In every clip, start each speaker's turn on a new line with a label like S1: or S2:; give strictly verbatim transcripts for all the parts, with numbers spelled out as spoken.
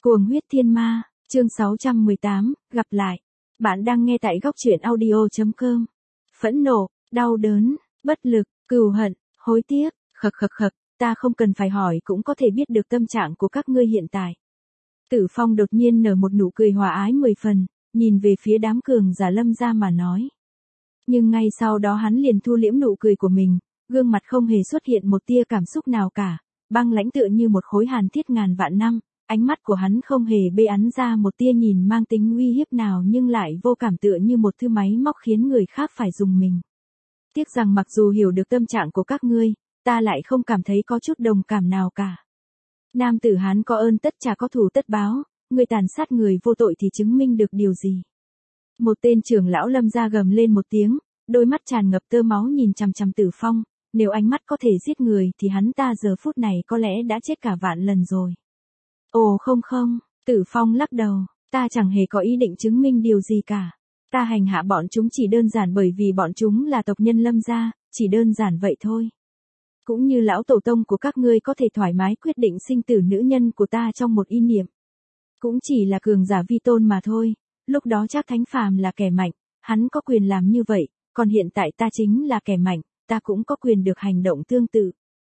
S1: Cuồng huyết thiên ma, chương sáu trăm mười tám, gặp lại. Bạn đang nghe tại góc truyện audio.com. Phẫn nộ, đau đớn, bất lực, cừu hận, hối tiếc, khật khật khật, ta không cần phải hỏi cũng có thể biết được tâm trạng của các ngươi hiện tại. Tử Phong đột nhiên nở một nụ cười hòa ái mười phần, nhìn về phía đám cường giả Lâm gia mà nói. Nhưng ngay sau đó hắn liền thu liễm nụ cười của mình, gương mặt không hề xuất hiện một tia cảm xúc nào cả, băng lãnh tựa như một khối hàn thiết ngàn vạn năm. Ánh mắt của hắn không hề bê ắn ra một tia nhìn mang tính uy hiếp nào nhưng lại vô cảm tựa như một thứ máy móc khiến người khác phải dùng mình. Tiếc rằng mặc dù hiểu được tâm trạng của các ngươi, ta lại không cảm thấy có chút đồng cảm nào cả. Nam tử Hán có ơn tất trả có thù tất báo, người tàn sát người vô tội thì chứng minh được điều gì? Một tên trưởng lão Lâm gia gầm lên một tiếng, đôi mắt tràn ngập tơ máu nhìn chằm chằm Tử Phong, nếu ánh mắt có thể giết người thì hắn ta giờ phút này có lẽ đã chết cả vạn lần rồi. Ồ không không, Tử Phong lắc đầu, ta chẳng hề có ý định chứng minh điều gì cả. Ta hành hạ bọn chúng chỉ đơn giản bởi vì bọn chúng là tộc nhân Lâm gia, chỉ đơn giản vậy thôi. Cũng như lão tổ tông của các ngươi có thể thoải mái quyết định sinh tử nữ nhân của ta trong một ý niệm. Cũng chỉ là cường giả vi tôn mà thôi, lúc đó Trác Thánh Phàm là kẻ mạnh, hắn có quyền làm như vậy, còn hiện tại ta chính là kẻ mạnh, ta cũng có quyền được hành động tương tự.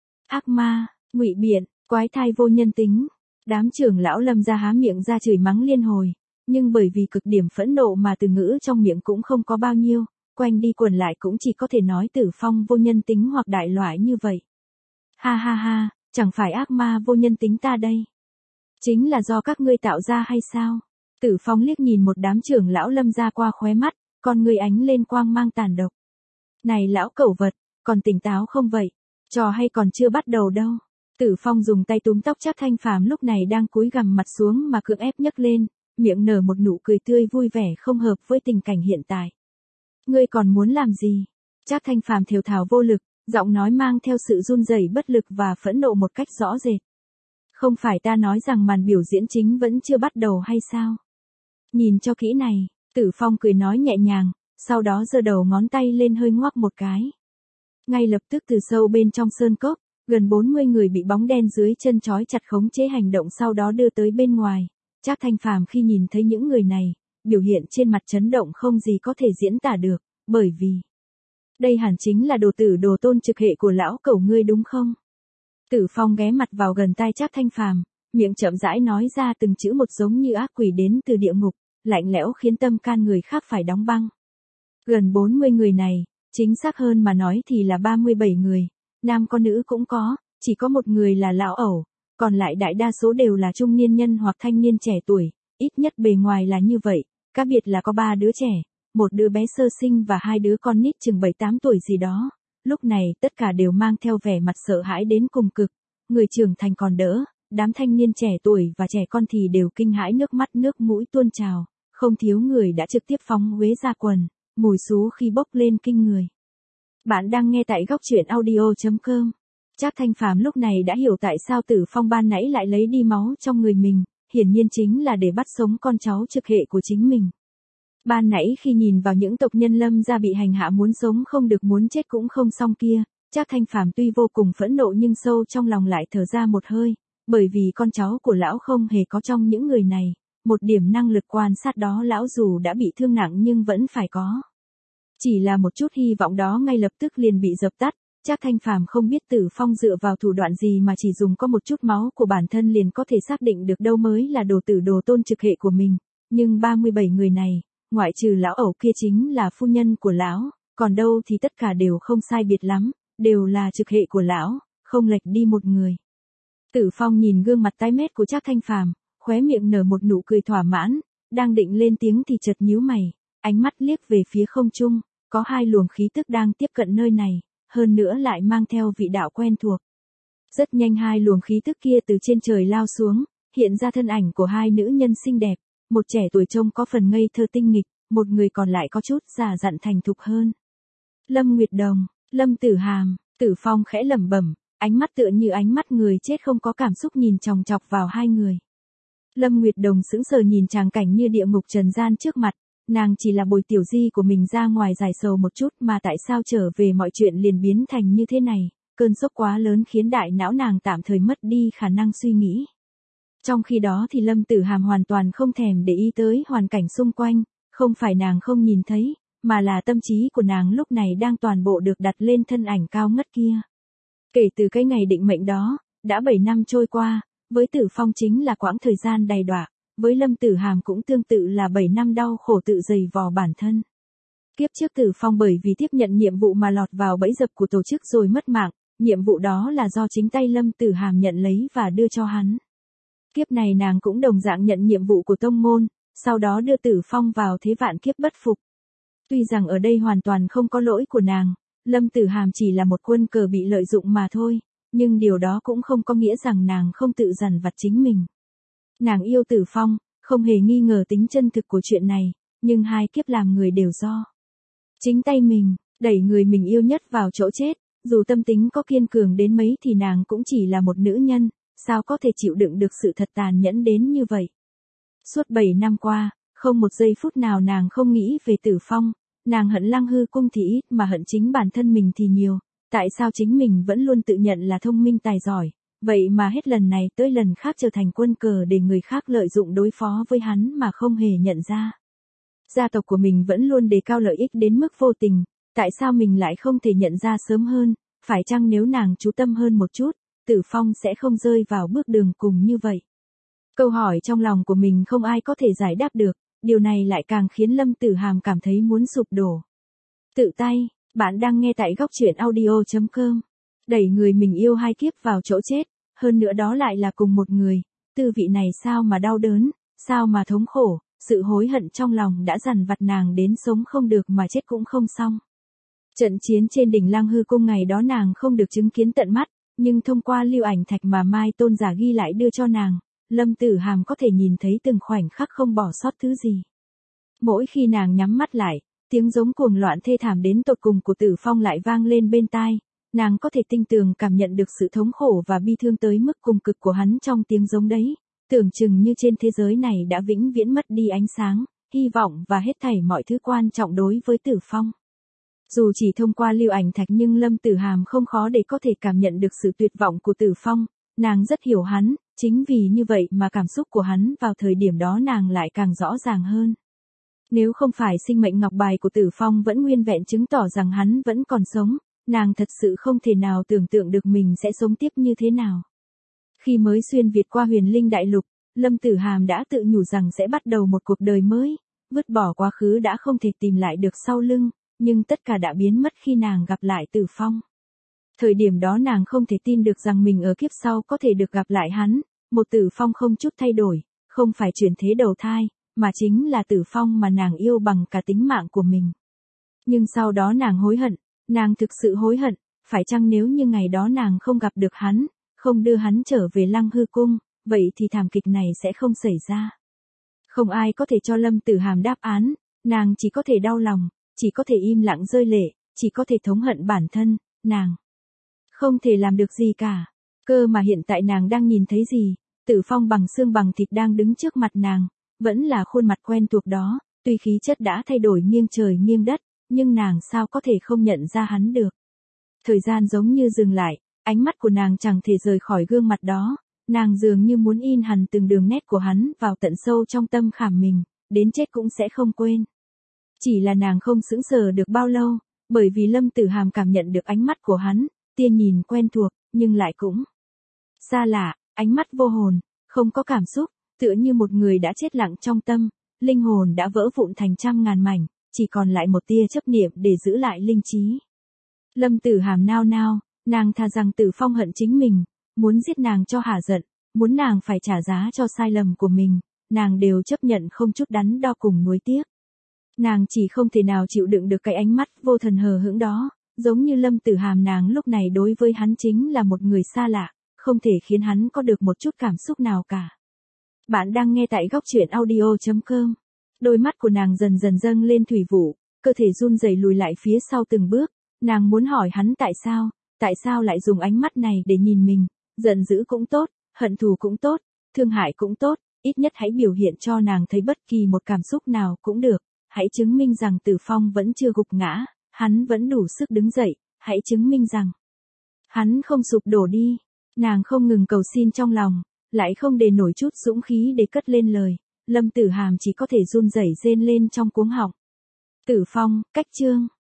S1: Ác ma, ngụy biện, quái thai vô nhân tính. Đám trưởng lão Lâm gia há miệng ra chửi mắng liên hồi, nhưng bởi vì cực điểm phẫn nộ mà từ ngữ trong miệng cũng không có bao nhiêu, quanh đi quẩn lại cũng chỉ có thể nói Tử Phong vô nhân tính hoặc đại loại như vậy. Ha ha ha, chẳng phải ác ma vô nhân tính ta đây. Chính là do các ngươi tạo ra hay sao? Tử Phong liếc nhìn một đám trưởng lão Lâm gia qua khóe mắt, con người ánh lên quang mang tàn độc. Này lão cẩu vật, còn tỉnh táo không vậy? Trò hay còn chưa bắt đầu đâu. Tử Phong dùng tay túm tóc Trác Thanh Phàm lúc này đang cúi gằm mặt xuống mà cưỡng ép nhấc lên, miệng nở một nụ cười tươi vui vẻ không hợp với tình cảnh hiện tại. Ngươi còn muốn làm gì? Trác Thanh Phàm thều thào vô lực, giọng nói mang theo sự run rẩy bất lực và phẫn nộ một cách rõ rệt. Không phải ta nói rằng màn biểu diễn chính vẫn chưa bắt đầu hay sao? Nhìn cho kỹ này, Tử Phong cười nói nhẹ nhàng, sau đó giơ đầu ngón tay lên hơi ngoắc một cái. Ngay lập tức từ sâu bên trong sơn cốc, gần bốn mươi người bị bóng đen dưới chân trói chặt khống chế hành động sau đó đưa tới bên ngoài. Trác Thanh Phàm khi nhìn thấy những người này, biểu hiện trên mặt chấn động không gì có thể diễn tả được, bởi vì đây hẳn chính là đồ tử đồ tôn trực hệ của lão cẩu ngươi đúng không? Tử Phong ghé mặt vào gần tai Trác Thanh Phàm, miệng chậm rãi nói ra từng chữ một giống như ác quỷ đến từ địa ngục, lạnh lẽo khiến tâm can người khác phải đóng băng. Gần bốn mươi người này, chính xác hơn mà nói thì là ba mươi bảy người. Nam có nữ cũng có, chỉ có một người là lão ẩu, còn lại đại đa số đều là trung niên nhân hoặc thanh niên trẻ tuổi, ít nhất bề ngoài là như vậy, cá biệt là có ba đứa trẻ, một đứa bé sơ sinh và hai đứa con nít chừng bảy tám tuổi gì đó. Lúc này tất cả đều mang theo vẻ mặt sợ hãi đến cùng cực, người trưởng thành còn đỡ, đám thanh niên trẻ tuổi và trẻ con thì đều kinh hãi nước mắt nước mũi tuôn trào, không thiếu người đã trực tiếp phóng uế ra quần, mùi xú khi bốc lên kinh người. Bạn đang nghe tại góc truyện audio.com. Trác Thanh Phàm lúc này đã hiểu tại sao Tử Phong ban nãy lại lấy đi máu trong người mình, hiển nhiên chính là để bắt sống con cháu trực hệ của chính mình. Ban nãy khi nhìn vào những tộc nhân Lâm gia bị hành hạ muốn sống không được muốn chết cũng không xong kia, Trác Thanh Phàm tuy vô cùng phẫn nộ nhưng sâu trong lòng lại thở ra một hơi, bởi vì con cháu của lão không hề có trong những người này, một điểm năng lực quan sát đó lão dù đã bị thương nặng nhưng vẫn phải có. Chỉ là một chút hy vọng đó ngay lập tức liền bị dập tắt, Trác Thanh Phàm không biết Tử Phong dựa vào thủ đoạn gì mà chỉ dùng có một chút máu của bản thân liền có thể xác định được đâu mới là đồ tử đồ tôn trực hệ của mình, nhưng ba mươi bảy người này, ngoại trừ lão ẩu kia chính là phu nhân của lão, còn đâu thì tất cả đều không sai biệt lắm, đều là trực hệ của lão, không lệch đi một người. Tử Phong nhìn gương mặt tái mét của Trác Thanh Phàm, khóe miệng nở một nụ cười thỏa mãn, đang định lên tiếng thì chợt nhíu mày, ánh mắt liếc về phía không trung, có hai luồng khí tức đang tiếp cận nơi này, hơn nữa lại mang theo vị đạo quen thuộc. Rất nhanh hai luồng khí tức kia từ trên trời lao xuống, hiện ra thân ảnh của hai nữ nhân xinh đẹp, một trẻ tuổi trông có phần ngây thơ tinh nghịch, một người còn lại có chút già dặn thành thục hơn. Lâm Nguyệt Đồng, Lâm Tử Hàm, Tử Phong khẽ lẩm bẩm, ánh mắt tựa như ánh mắt người chết không có cảm xúc nhìn chòng chọc vào hai người. Lâm Nguyệt Đồng sững sờ nhìn tràng cảnh như địa ngục trần gian trước mặt, nàng chỉ là bồi tiểu di của mình ra ngoài giải sầu một chút mà tại sao trở về mọi chuyện liền biến thành như thế này, cơn sốc quá lớn khiến đại não nàng tạm thời mất đi khả năng suy nghĩ. Trong khi đó thì Lâm Tử Hàm hoàn toàn không thèm để ý tới hoàn cảnh xung quanh, không phải nàng không nhìn thấy, mà là tâm trí của nàng lúc này đang toàn bộ được đặt lên thân ảnh cao ngất kia. Kể từ cái ngày định mệnh đó, đã bảy năm trôi qua, với Tử Phong chính là quãng thời gian đầy đọa, với Lâm Tử Hàm cũng tương tự là bảy năm đau khổ tự dày vò bản thân. Kiếp trước Tử Phong bởi vì tiếp nhận nhiệm vụ mà lọt vào bẫy dập của tổ chức rồi mất mạng, nhiệm vụ đó là do chính tay Lâm Tử Hàm nhận lấy và đưa cho hắn. Kiếp này nàng cũng đồng dạng nhận nhiệm vụ của tông môn, sau đó đưa Tử Phong vào thế vạn kiếp bất phục. Tuy rằng ở đây hoàn toàn không có lỗi của nàng, Lâm Tử Hàm chỉ là một quân cờ bị lợi dụng mà thôi, nhưng điều đó cũng không có nghĩa rằng nàng không tự dằn vặt chính mình. Nàng yêu Tử Phong, không hề nghi ngờ tính chân thực của chuyện này, nhưng hai kiếp làm người đều do chính tay mình, đẩy người mình yêu nhất vào chỗ chết, dù tâm tính có kiên cường đến mấy thì nàng cũng chỉ là một nữ nhân, sao có thể chịu đựng được sự thật tàn nhẫn đến như vậy. Suốt bảy năm qua, không một giây phút nào nàng không nghĩ về Tử Phong, nàng hận Lăng Hư Cung thì ít mà hận chính bản thân mình thì nhiều, tại sao chính mình vẫn luôn tự nhận là thông minh tài giỏi, vậy mà hết lần này tới lần khác trở thành quân cờ để người khác lợi dụng đối phó với hắn mà không hề nhận ra. Gia tộc của mình vẫn luôn đề cao lợi ích đến mức vô tình, tại sao mình lại không thể nhận ra sớm hơn, phải chăng nếu nàng chú tâm hơn một chút, Tử Phong sẽ không rơi vào bước đường cùng như vậy. Câu hỏi trong lòng của mình không ai có thể giải đáp được, điều này lại càng khiến Lâm Tử Hàm cảm thấy muốn sụp đổ. Tự tay, bạn đang nghe tại góc truyện audio chấm com. Đẩy người mình yêu hai kiếp vào chỗ chết, hơn nữa đó lại là cùng một người, tư vị này sao mà đau đớn, sao mà thống khổ, sự hối hận trong lòng đã dằn vặt nàng đến sống không được mà chết cũng không xong. Trận chiến trên đỉnh Lăng Hư Cung ngày đó nàng không được chứng kiến tận mắt, nhưng thông qua lưu ảnh thạch mà Mai Tôn giả ghi lại đưa cho nàng, Lâm Tử Hàm có thể nhìn thấy từng khoảnh khắc không bỏ sót thứ gì. Mỗi khi nàng nhắm mắt lại, tiếng giống cuồng loạn thê thảm đến tột cùng của Tử Phong lại vang lên bên tai, nàng có thể tinh tường cảm nhận được sự thống khổ và bi thương tới mức cùng cực của hắn trong tiếng giống đấy, tưởng chừng như trên thế giới này đã vĩnh viễn mất đi ánh sáng, hy vọng và hết thảy mọi thứ quan trọng đối với Tử Phong. Dù chỉ thông qua lưu ảnh thạch nhưng Lâm Tử Hàm không khó để có thể cảm nhận được sự tuyệt vọng của Tử Phong, nàng rất hiểu hắn, chính vì như vậy mà cảm xúc của hắn vào thời điểm đó nàng lại càng rõ ràng hơn. Nếu không phải sinh mệnh ngọc bài của Tử Phong vẫn nguyên vẹn chứng tỏ rằng hắn vẫn còn sống, nàng thật sự không thể nào tưởng tượng được mình sẽ sống tiếp như thế nào. Khi mới xuyên Việt qua huyền linh đại lục, Lâm Tử Hàm đã tự nhủ rằng sẽ bắt đầu một cuộc đời mới, vứt bỏ quá khứ đã không thể tìm lại được sau lưng, nhưng tất cả đã biến mất khi nàng gặp lại Tử Phong. Thời điểm đó nàng không thể tin được rằng mình ở kiếp sau có thể được gặp lại hắn, một Tử Phong không chút thay đổi, không phải chuyển thế đầu thai, mà chính là Tử Phong mà nàng yêu bằng cả tính mạng của mình. Nhưng sau đó nàng hối hận, nàng thực sự hối hận, phải chăng nếu như ngày đó nàng không gặp được hắn, không đưa hắn trở về Lăng Hư Cung, vậy thì thảm kịch này sẽ không xảy ra. Không ai có thể cho Lâm Tử Hàm đáp án, nàng chỉ có thể đau lòng, chỉ có thể im lặng rơi lệ, chỉ có thể thống hận bản thân, nàng không thể làm được gì cả. Cơ mà hiện tại nàng đang nhìn thấy gì? Tử Phong bằng xương bằng thịt đang đứng trước mặt nàng, vẫn là khuôn mặt quen thuộc đó, tuy khí chất đã thay đổi nghiêng trời nghiêng đất, nhưng nàng sao có thể không nhận ra hắn được. Thời gian giống như dừng lại, ánh mắt của nàng chẳng thể rời khỏi gương mặt đó, nàng dường như muốn in hằn từng đường nét của hắn vào tận sâu trong tâm khảm mình, đến chết cũng sẽ không quên. Chỉ là nàng không sững sờ được bao lâu, bởi vì Lâm Tử Hàm cảm nhận được ánh mắt của hắn, tia nhìn quen thuộc, nhưng lại cũng xa lạ, ánh mắt vô hồn, không có cảm xúc, tựa như một người đã chết lặng trong tâm, linh hồn đã vỡ vụn thành trăm ngàn mảnh, chỉ còn lại một tia chấp niệm để giữ lại linh trí. Lâm Tử Hàm nao nao, nàng thà rằng Tử Phong hận chính mình, muốn giết nàng cho hả giận, muốn nàng phải trả giá cho sai lầm của mình, nàng đều chấp nhận không chút đắn đo cùng nuối tiếc. Nàng chỉ không thể nào chịu đựng được cái ánh mắt vô thần hờ hững đó, giống như Lâm Tử Hàm nàng lúc này đối với hắn chính là một người xa lạ, không thể khiến hắn có được một chút cảm xúc nào cả. Bạn đang nghe tại góc truyện audio chấm com. Đôi mắt của nàng dần dần dâng lên thủy vụ, cơ thể run rẩy lùi lại phía sau từng bước, nàng muốn hỏi hắn tại sao, tại sao lại dùng ánh mắt này để nhìn mình, giận dữ cũng tốt, hận thù cũng tốt, thương hại cũng tốt, ít nhất hãy biểu hiện cho nàng thấy bất kỳ một cảm xúc nào cũng được, hãy chứng minh rằng Tử Phong vẫn chưa gục ngã, hắn vẫn đủ sức đứng dậy, hãy chứng minh rằng hắn không sụp đổ đi. Nàng không ngừng cầu xin trong lòng, lại không để nổi chút dũng khí để cất lên lời, Lâm Tử Hàm chỉ có thể run rẩy rên lên trong cuống họng. Tử Phong, cách chương.